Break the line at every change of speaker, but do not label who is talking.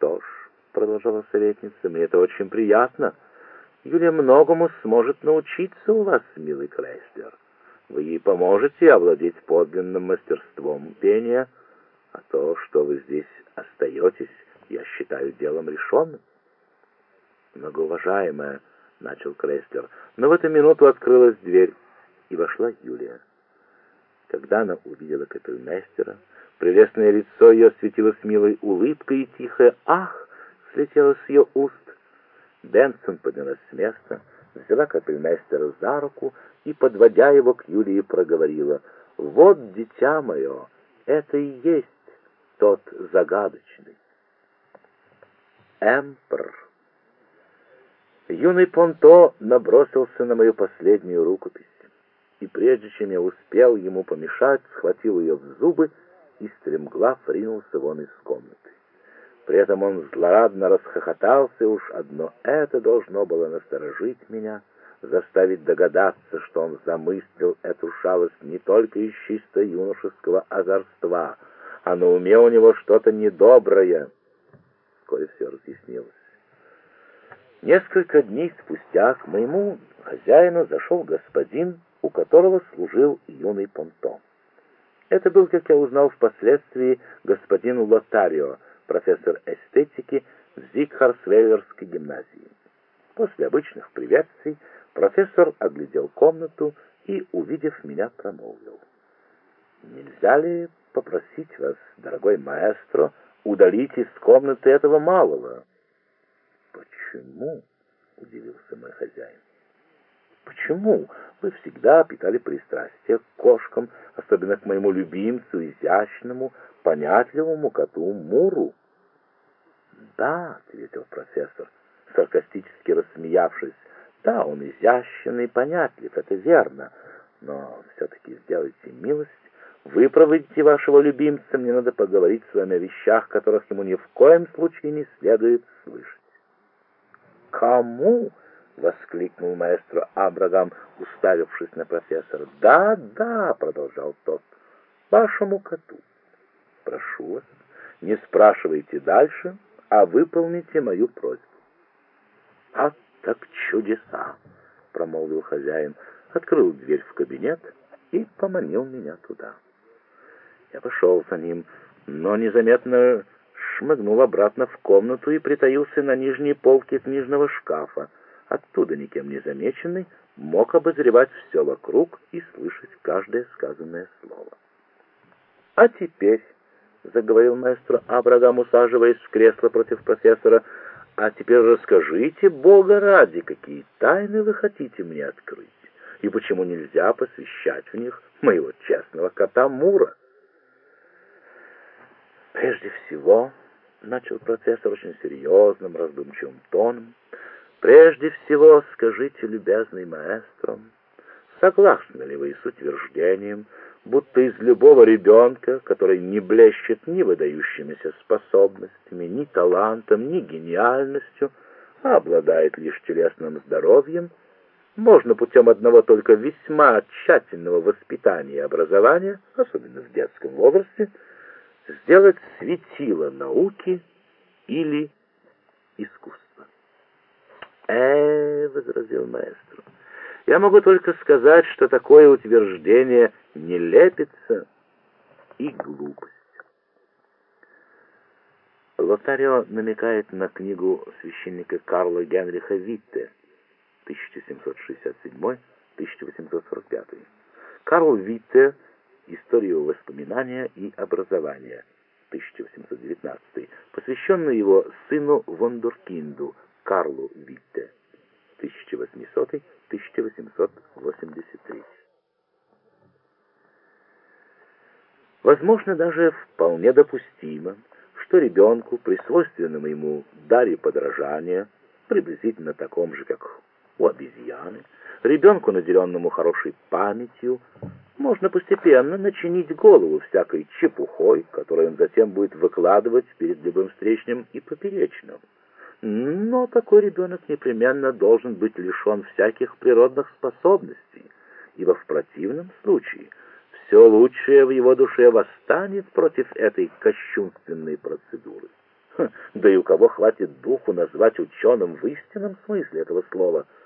«Что ж», — продолжала советница, — «мне это очень приятно. Юлия многому сможет научиться у вас, милый Крейслер. Вы ей поможете овладеть подлинным мастерством пения, а то, что вы здесь остаетесь, я считаю делом решенным». «Многоуважаемая», — начал Крейслер, но в эту минуту открылась дверь, и вошла Юлия. Когда она увидела капельмейстера, прелестное лицо ее светилось милой улыбкой, и тихое «ах» слетело с ее уст. Бенсон поднялась с места, взяла капельмейстера за руку и, подводя его к Юлии, проговорила: «Вот, дитя мое, это и есть тот загадочный Эмпр». Юный Понто набросился на мою последнюю рукопись, и прежде чем я успел ему помешать, схватил ее в зубы и стремглав ринулся вон из комнаты. При этом он злорадно расхохотался, и уж одно это должно было насторожить меня, заставить догадаться, что он замыслил эту шалость не только из чисто юношеского озорства, а на уме у него что-то недоброе. Вскоре все разъяснилось. Несколько дней спустя к моему хозяину зашел господин, у которого служил юный Понто. Это был, как я узнал впоследствии, господин Лотарио, профессор эстетики в Зигхарсвеллерской гимназии. После обычных приветствий профессор оглядел комнату и, увидев меня, промолвил: «Нельзя ли попросить вас, дорогой маэстро, удалить из комнаты этого малого?» «Почему?» — удивился мой хозяин. «Почему? Вы всегда питали пристрастие к кошкам, особенно к моему любимцу, изящному, понятливому коту Муру». «Да», — ответил профессор, саркастически рассмеявшись, — «да, он изящен и понятлив, это верно, но все-таки сделайте милость, выпроводите вашего любимца, мне надо поговорить с вами о вещах, которых ему ни в коем случае не следует слышать». «Кому?» — воскликнул маэстро Абрагам, уставившись на профессора. «Да, да», — продолжал тот, — «вашему коту. Прошу вас, не спрашивайте дальше, а выполните мою просьбу». «А так чудеса!» — промолвил хозяин, открыл дверь в кабинет и поманил меня туда. Я пошел за ним, но незаметно шмыгнул обратно в комнату и притаился на нижней полке книжного шкафа. Оттуда, никем не замеченный, мог обозревать все вокруг и слышать каждое сказанное слово. «А теперь», — заговорил маэстро Абрагам, усаживаясь в кресло против профессора, — «а теперь расскажите, Бога ради, какие тайны вы хотите мне открыть, и почему нельзя посвящать в них моего честного кота Мура?» «Прежде всего», — начал профессор очень серьезным, раздумчивым тоном, — «прежде всего скажите, любезный маэстро, согласны ли вы с утверждением, будто из любого ребенка, который не блещет ни выдающимися способностями, ни талантом, ни гениальностью, а обладает лишь телесным здоровьем, можно путем одного только весьма тщательного воспитания и образования, особенно в детском возрасте, сделать светило науки или искусства?» возразил маэстро, — «я могу только сказать, что такое утверждение нелепица и глупость». Лотарио намекает на книгу священника Карла Генриха Витте 1767-1845. Карл Витте «Историю воспоминания и образования» 1819, посвященный его сыну Вондеркинду Карлу Витте 1800-1883. Возможно, даже вполне допустимо, что ребенку при свойственном ему даре подражания, приблизительно таком же, как у обезьяны, ребенку, наделенному хорошей памятью, можно постепенно начинить голову всякой чепухой, которую он затем будет выкладывать перед любым встречным и поперечным. Но такой ребенок непременно должен быть лишен всяких природных способностей, ибо в противном случае все лучшее в его душе восстанет против этой кощунственной процедуры. Да и у кого хватит духу назвать ученым в истинном смысле этого слова